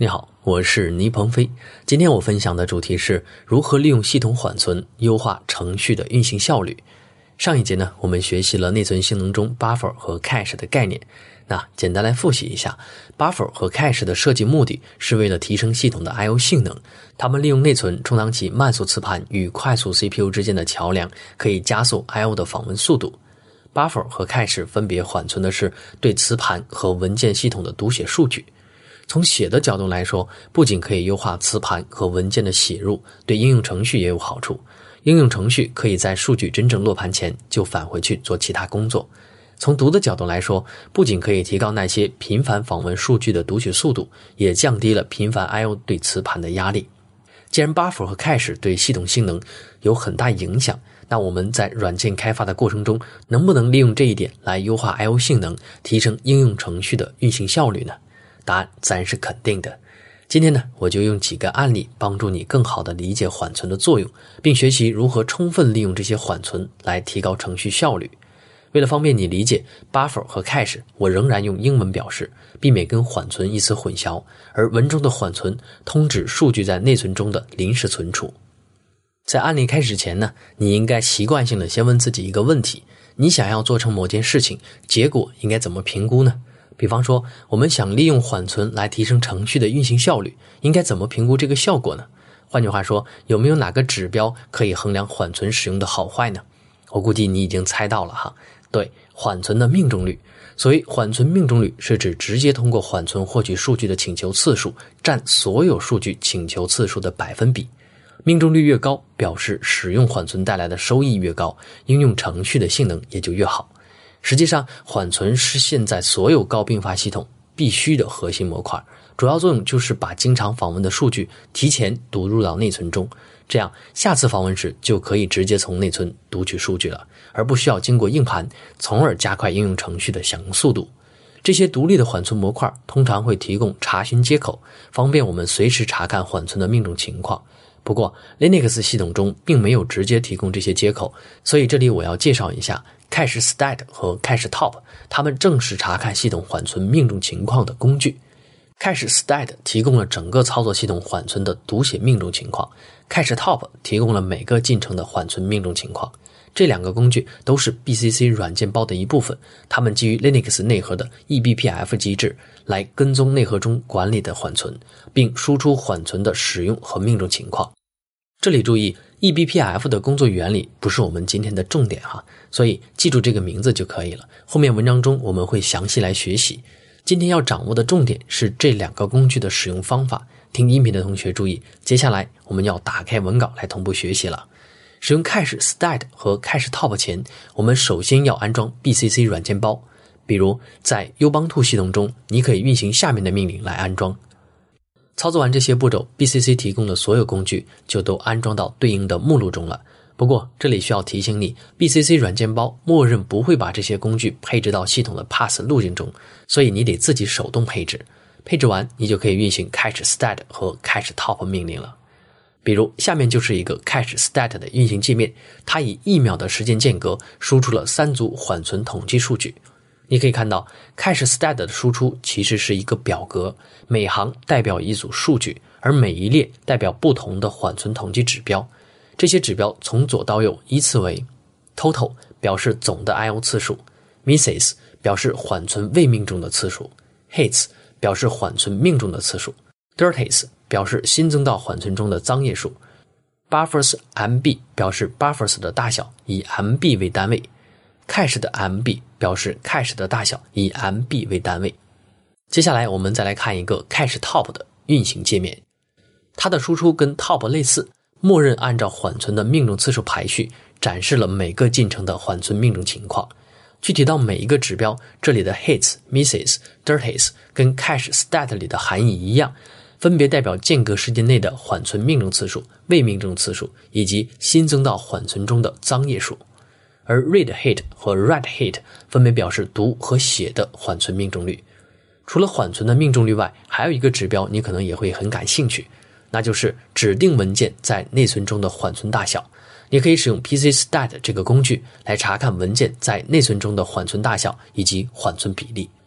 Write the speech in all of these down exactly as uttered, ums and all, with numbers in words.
你好，我是倪鹏飞。今天我分享的主题是如何利用系统缓存优化程序的运行效率。上一节呢，我们学习了内存性能中 buffer 和 cache 的概念。那简单来复习一下， buffer 和 cache 的设计目的是为了提升系统的 I O 性能，它们利用内存充当起慢速磁盘与快速 C P U 之间的桥梁，可以加速 I O 的访问速度。buffer 和 cache 分别缓存的是对磁盘和文件系统的读写数据。从写的角度来说，不仅可以优化磁盘和文件的写入，对应用程序也有好处。应用程序可以在数据真正落盘前就返回去做其他工作。从读的角度来说，不仅可以提高那些频繁访问数据的读取速度，也降低了频繁 I O 对磁盘的压力。既然 buffer 和 cache 对系统性能有很大影响，那我们在软件开发的过程中，能不能利用这一点来优化 I O 性能，提升应用程序的运行效率呢？答案自然是肯定的。今天呢，我就用几个案例帮助你更好地理解缓存的作用，并学习如何充分利用这些缓存来提高程序效率。为了方便你理解 buffer 和 cache， 我仍然用英文表示，避免跟缓存一词混淆，而文中的缓存通指数据在内存中的临时存储。在案例开始前呢，你应该习惯性的先问自己一个问题：你想要做成某件事情，结果应该怎么评估呢？比方说，我们想利用缓存来提升程序的运行效率，应该怎么评估这个效果呢？换句话说，有没有哪个指标可以衡量缓存使用的好坏呢？我估计你已经猜到了哈，对，缓存的命中率。所谓缓存命中率，是指直接通过缓存获取数据的请求次数占所有数据请求次数的百分比。命中率越高，表示使用缓存带来的收益越高，应用程序的性能也就越好。实际上，缓存是现在所有高并发系统必须的核心模块，主要作用就是把经常访问的数据提前读入到内存中，这样下次访问时就可以直接从内存读取数据了，而不需要经过硬盘，从而加快应用程序的响应速度。这些独立的缓存模块通常会提供查询接口，方便我们随时查看缓存的命中情况。不过 Linux 系统中并没有直接提供这些接口，所以这里我要介绍一下CacheStat 和 CacheTop， 它们正是查看系统缓存命中情况的工具。CacheStat 提供了整个操作系统缓存的读写命中情况， CacheTop 提供了每个进程的缓存命中情况。这两个工具都是 B C C 软件包的一部分，它们基于 Linux 内核的 E B P F 机制来跟踪内核中管理的缓存，并输出缓存的使用和命中情况。这里注意 E B P F 的工作原理不是我们今天的重点哈，所以记住这个名字就可以了，后面文章中我们会详细来学习。今天要掌握的重点是这两个工具的使用方法，听音频的同学注意，接下来我们要打开文稿来同步学习了。使用 CacheStat 和 CacheTop 前，我们首先要安装 B C C 软件包，比如在 Ubuntu 系统中，你可以运行下面的命令来安装。操作完这些步骤， B C C 提供的所有工具就都安装到对应的目录中了。不过这里需要提醒你， B C C 软件包默认不会把这些工具配置到系统的 path 路径中，所以你得自己手动配置。配置完，你就可以运行 CacheStat 和 CacheTop 命令了。比如下面就是一个 CacheStat 的运行界面，它以一秒的时间间隔输出了三组缓存统计数据。你可以看到 CacheStat 的输出其实是一个表格，每行代表一组数据，而每一列代表不同的缓存统计指标。这些指标从左到右依次为 Total 表示总的 I O 次数， Misses 表示缓存未命中的次数， Hits 表示缓存命中的次数， Dirties 表示新增到缓存中的脏页数， Buffers M B 表示 Buffers 的大小，以 M B 为单位， Cache 的 M B 表示 Cache 的大小，以 M B 为单位。接下来我们再来看一个 CacheTop 的运行界面，它的输出跟 Top 类似，默认按照缓存的命中次数排序，展示了每个进程的缓存命中情况。具体到每一个指标，这里的 Hits, Misses, Dirties 跟 CacheStat 里的含义一样，分别代表间隔时间内的缓存命中次数、未命中次数以及新增到缓存中的脏页数。而 Read Hit 和 Write Hit 分别表示读和写的缓存命中率。除了缓存的命中率外，还有一个指标你可能也会很感兴趣，那就是指定文件在内存中的缓存大小。你可以使用 PCStat 这个工具来查看文件在内存中的缓存大小以及缓存比例。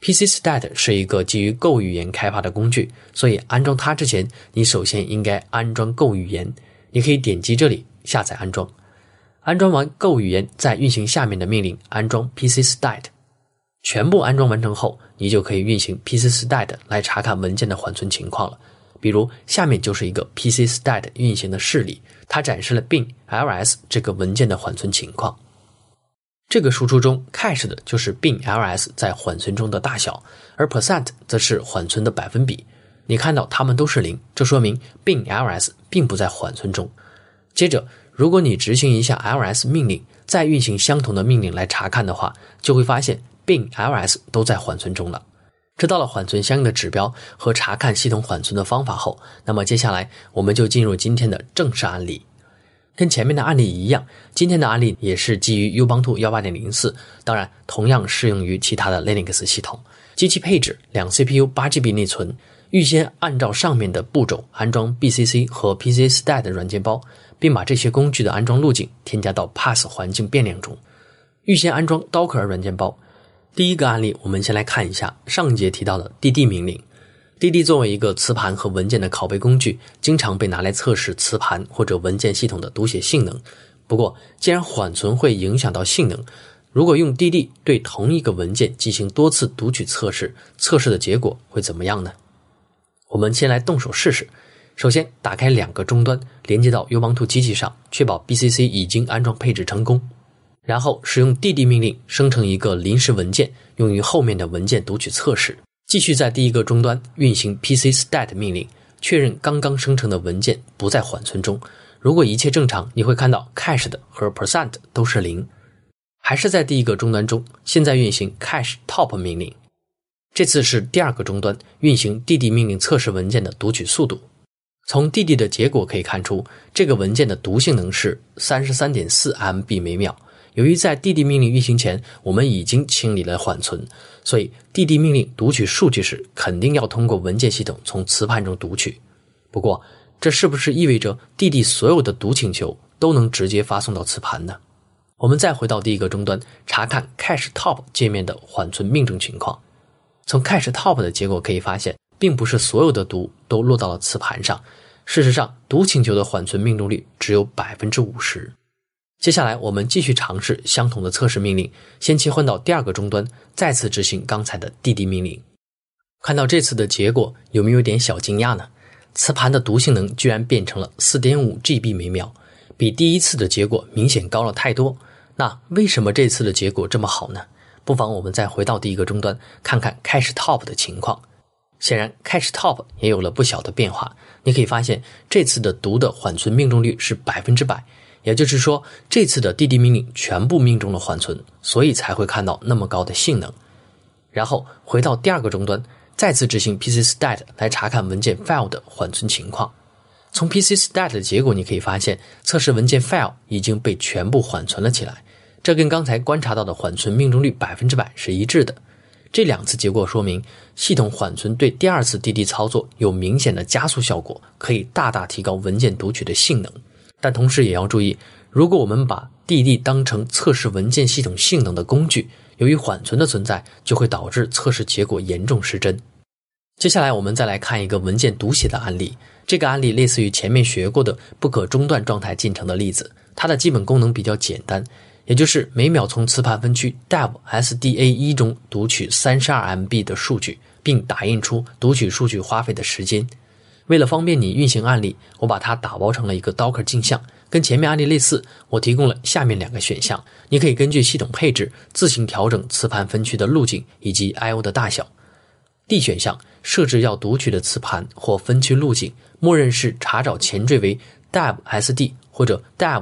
，pcstat 是一个基于 Go 语言开发的工具，所以安装它之前，你首先应该安装 Go 语言。你可以点击这里下载安装。安装完 Go 语言，再运行下面的命令安装 pcstat。全部安装完成后，你就可以运行 pcstat 来查看文件的缓存情况了。比如下面就是一个 pcstat 运行的示例，它展示了 bin_ls 这个文件的缓存情况。这个输出中 cache 的就是 bin_ls 在缓存中的大小，而 percent 则是缓存的百分比。你看到它们都是零，这说明 bin_ls 并不在缓存中。接着，如果你执行一下 ls 命令，再运行相同的命令来查看的话，就会发现 bin_ls 都在缓存中了。知道了缓存相应的指标和查看系统缓存的方法后，那么接下来我们就进入今天的正式案例。跟前面的案例一样，今天的案例也是基于 Ubuntu 十八点零四， 当然同样适用于其他的 Linux 系统。机器配置两 C P U 八 G B 内存，预先按照上面的步骤安装 B C C 和 pcstat 的软件包，并把这些工具的安装路径添加到 Pass 环境变量中。预先安装 Docker 软件包。第一个案例，我们先来看一下上一节提到的 D D 命令。D D 作为一个磁盘和文件的拷贝工具，经常被拿来测试磁盘或者文件系统的读写性能。不过，既然缓存会影响到性能，如果用 D D 对同一个文件进行多次读取测试，测试的结果会怎么样呢？我们先来动手试试。首先，打开两个终端，连接到 Ubuntu 机器上，确保 B C C 已经安装配置成功。然后使用 D D 命令生成一个临时文件，用于后面的文件读取测试。继续在第一个终端运行 pcstat 命令，确认刚刚生成的文件不在缓存中。如果一切正常，你会看到 cache 的和 percent 都是零。还是在第一个终端中，现在运行 cache top 命令。这次是第二个终端运行 D D 命令测试文件的读取速度。从 D D 的结果可以看出，这个文件的读性能是 三十三点四 M B 每秒。由于在 D D 命令运行前，我们已经清理了缓存，所以 D D 命令读取数据时，肯定要通过文件系统从磁盘中读取。不过，这是不是意味着 D D 所有的读请求都能直接发送到磁盘呢？我们再回到第一个终端，查看 cache top 界面的缓存命中情况。从 cache top 的结果可以发现，并不是所有的读都落到了磁盘上。事实上，读请求的缓存命中率只有 百分之五十。接下来我们继续尝试相同的测试命令，先切换到第二个终端，再次执行刚才的 D D 命令。看到这次的结果，有没有点小惊讶呢？磁盘的读性能居然变成了 四点五 G B 每秒，比第一次的结果明显高了太多。那为什么这次的结果这么好呢？不妨我们再回到第一个终端，看看 cache top 的情况。显然 cache top 也有了不小的变化，你可以发现这次的读的缓存命中率是百分之百。也就是说，这次的 D D 命令全部命中了缓存，所以才会看到那么高的性能。然后回到第二个终端，再次执行 pcstat 来查看文件 file 的缓存情况。从 pcstat 的结果你可以发现，测试文件 file 已经被全部缓存了起来，这跟刚才观察到的缓存命中率百分之百是一致的。这两次结果说明，系统缓存对第二次 D D 操作有明显的加速效果，可以大大提高文件读取的性能。但同时也要注意，如果我们把 D D 当成测试文件系统性能的工具，由于缓存的存在，就会导致测试结果严重失真。接下来我们再来看一个文件读写的案例，这个案例类似于前面学过的不可中断状态进程的例子，它的基本功能比较简单，也就是每秒从磁盘分区 dev S D A 一 中读取 三十二 M B 的数据，并打印出读取数据花费的时间。为了方便你运行案例，我把它打包成了一个 Docker 镜像，跟前面案例类似，我提供了下面两个选项，你可以根据系统配置自行调整磁盘分区的路径以及 I O 的大小。D 选项设置要读取的磁盘或分区路径，默认是查找前缀为 dev S D 或者 dev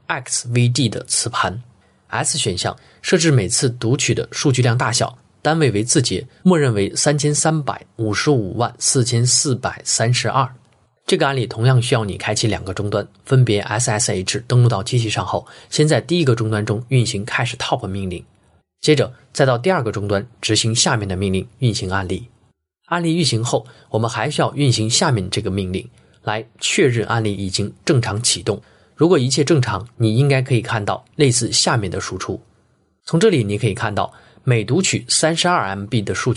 X V D 的磁盘。S 选项设置每次读取的数据量大小，单位为字节，默认为三千三百五十五万四千四百三十二。这个案例同样需要你开启两个终端，分别 S S H 登录到机器上后，先在第一个终端中运行 cache top 命令，接着再到第二个终端执行下面的命令运行案例。案例运行后，我们还需要运行下面这个命令，来确认案例已经正常启动。如果一切正常，你应该可以看到类似下面的输出。从这里你可以看到，每读取 三十二 M B 的数据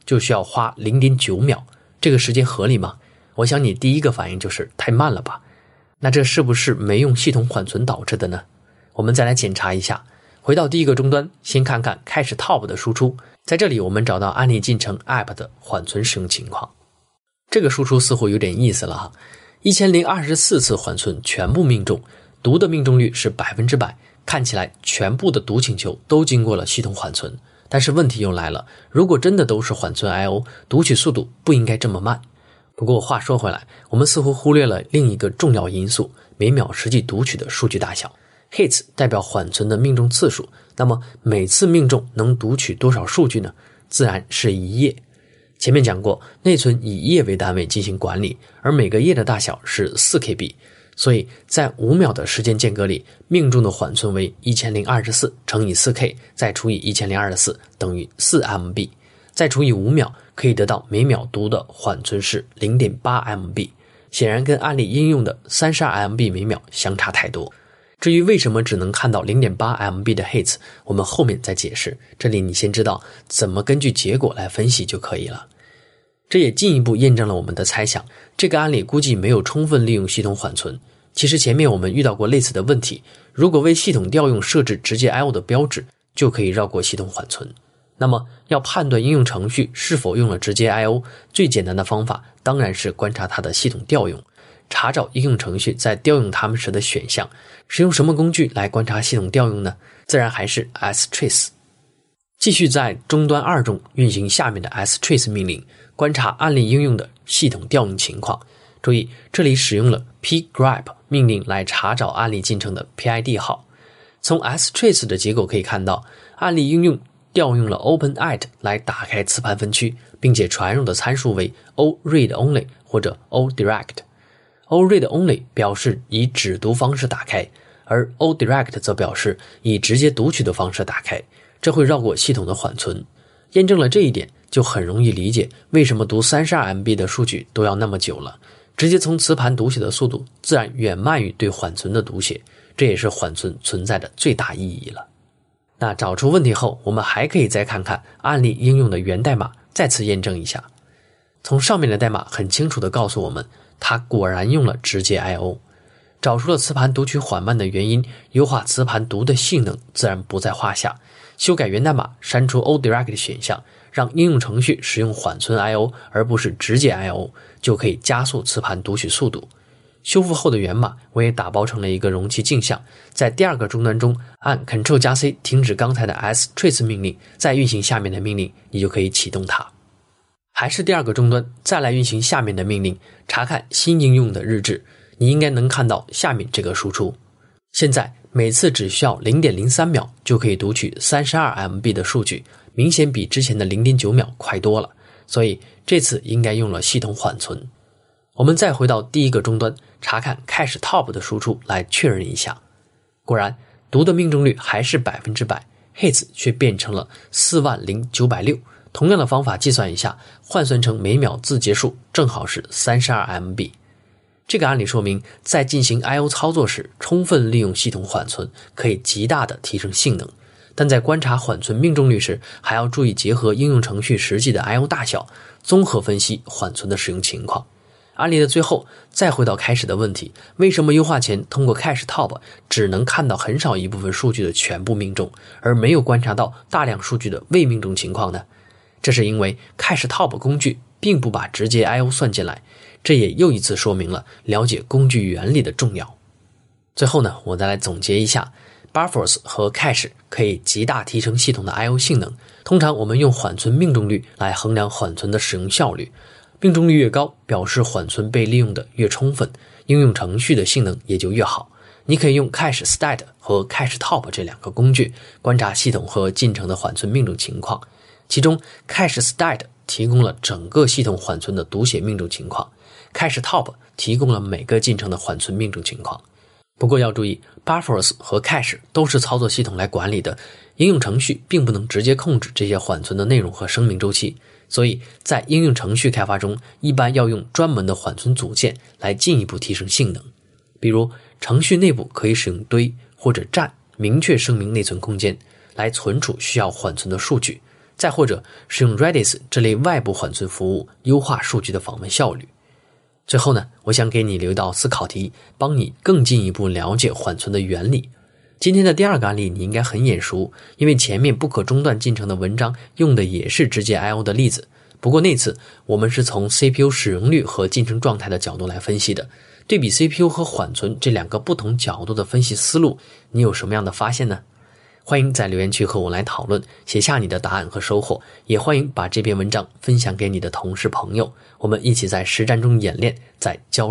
就需要花 零点九秒，这个时间合理吗？我想你第一个反应就是太慢了吧。那这是不是没用系统缓存导致的呢？我们再来检查一下。回到第一个终端，先看看 Cache Top 的输出，在这里我们找到案例进程 App 的缓存使用情况。这个输出似乎有点意思了哈，一千零二十四次缓存全部命中，读的命中率是百分之百，看起来全部的读请求都经过了系统缓存。但是问题又来了，如果真的都是缓存 I O， 读取速度不应该这么慢。不过话说回来，我们似乎忽略了另一个重要因素，每秒实际读取的数据大小。Hits 代表缓存的命中次数，那么每次命中能读取多少数据呢？自然是一页。前面讲过，内存以页为单位进行管理，而每个页的大小是 四 K B， 所以在五秒的时间间隔里，命中的缓存为一千零二十四乘以 四 K 再除以一千零二十四等于 四 M B， 再除以五秒，可以得到每秒读的缓存是 零点八 M B， 显然跟案例应用的 三十二 M B 每秒相差太多。至于为什么只能看到 零点八 M B 的 hits， 我们后面再解释，这里你先知道怎么根据结果来分析就可以了。这也进一步验证了我们的猜想，这个案例估计没有充分利用系统缓存。其实前面我们遇到过类似的问题，如果为系统调用设置直接 I O 的标志，就可以绕过系统缓存。那么要判断应用程序是否用了直接 I O， 最简单的方法当然是观察它的系统调用，查找应用程序在调用它们时的选项。使用什么工具来观察系统调用呢？自然还是 strace。 继续在终端二中运行下面的 strace 命令，观察案例应用的系统调用情况。注意，这里使用了 pgrep 命令来查找案例进程的 P I D 号。从 strace 的结果可以看到，案例应用调用了 openIt 来打开磁盘分区，并且传入的参数为 oread-only 或者 odirect。oread-only 表示以只读方式打开，而 odirect 则表示以直接读取的方式打开，这会绕过系统的缓存。验证了这一点，就很容易理解为什么读 三十二 M B 的数据都要那么久了。直接从磁盘读写的速度自然远慢于对缓存的读写，这也是缓存存在的最大意义了。那找出问题后，我们还可以再看看案例应用的源代码，再次验证一下。从上面的代码很清楚地告诉我们，它果然用了直接 I O。 找出了磁盘读取缓慢的原因，优化磁盘读的性能自然不在话下。修改源代码，删除 odirect 选项，让应用程序使用缓存 I O 而不是直接 I O， 就可以加速磁盘读取速度。修复后的源码我也打包成了一个容器镜像，在第二个终端中按 Ctrl 加 C 停止刚才的 strace 命令，再运行下面的命令，你就可以启动它。还是第二个终端，再来运行下面的命令，查看新应用的日志，你应该能看到下面这个输出。现在每次只需要 零点零三秒就可以读取 三十二 M B 的数据，明显比之前的 零点九秒快多了，所以这次应该用了系统缓存。我们再回到第一个终端，查看 Cache Top 的输出来确认一下。果然读的命中率还是百分之百， hits 却变成了四万零九百六。同样的方法计算一下，换算成每秒字节数正好是 三十二 M B。 这个案例说明，在进行 I O 操作时，充分利用系统缓存可以极大的提升性能，但在观察缓存命中率时，还要注意结合应用程序实际的 I O 大小，综合分析缓存的使用情况。案例的最后，再回到开始的问题，为什么优化前通过 Cache Top 只能看到很少一部分数据的全部命中，而没有观察到大量数据的未命中情况呢？这是因为 Cache Top 工具并不把直接 I O 算进来，这也又一次说明了了解工具原理的重要。最后呢，我再来总结一下， Buffers 和 Cache 可以极大提升系统的 I O 性能。通常我们用缓存命中率来衡量缓存的使用效率，命中率越高，表示缓存被利用的越充分，应用程序的性能也就越好。你可以用 Cache Stat 和 Cache Top 这两个工具，观察系统和进程的缓存命中情况。其中 Cache Stat 提供了整个系统缓存的读写命中情况， Cache Top 提供了每个进程的缓存命中情况。不过要注意， Buffers 和 Cache 都是操作系统来管理的，应用程序并不能直接控制这些缓存的内容和生命周期，所以在应用程序开发中，一般要用专门的缓存组件来进一步提升性能。比如程序内部可以使用堆或者站明确声明内存空间来存储需要缓存的数据， 再或者是用 Redis 这类外部缓存服务优化数据的访问效率。最后呢，我想给你留一道思考题，帮你更进一步了解缓存的原理。今天的第二个案例你应该很眼熟，因为前面不可中断进程的文章用的也是直接 I O 的例子。不过那次我们是从 C P U 使用率和进程状态的角度来分析的，对比 C P U 和缓存这两个不同角度的分析思路，你有什么样的发现呢？欢迎在留言区和我来讨论，写下你的答案和收获，也欢迎把这篇文章分享给你的同事朋友，我们一起在实战中演练，在交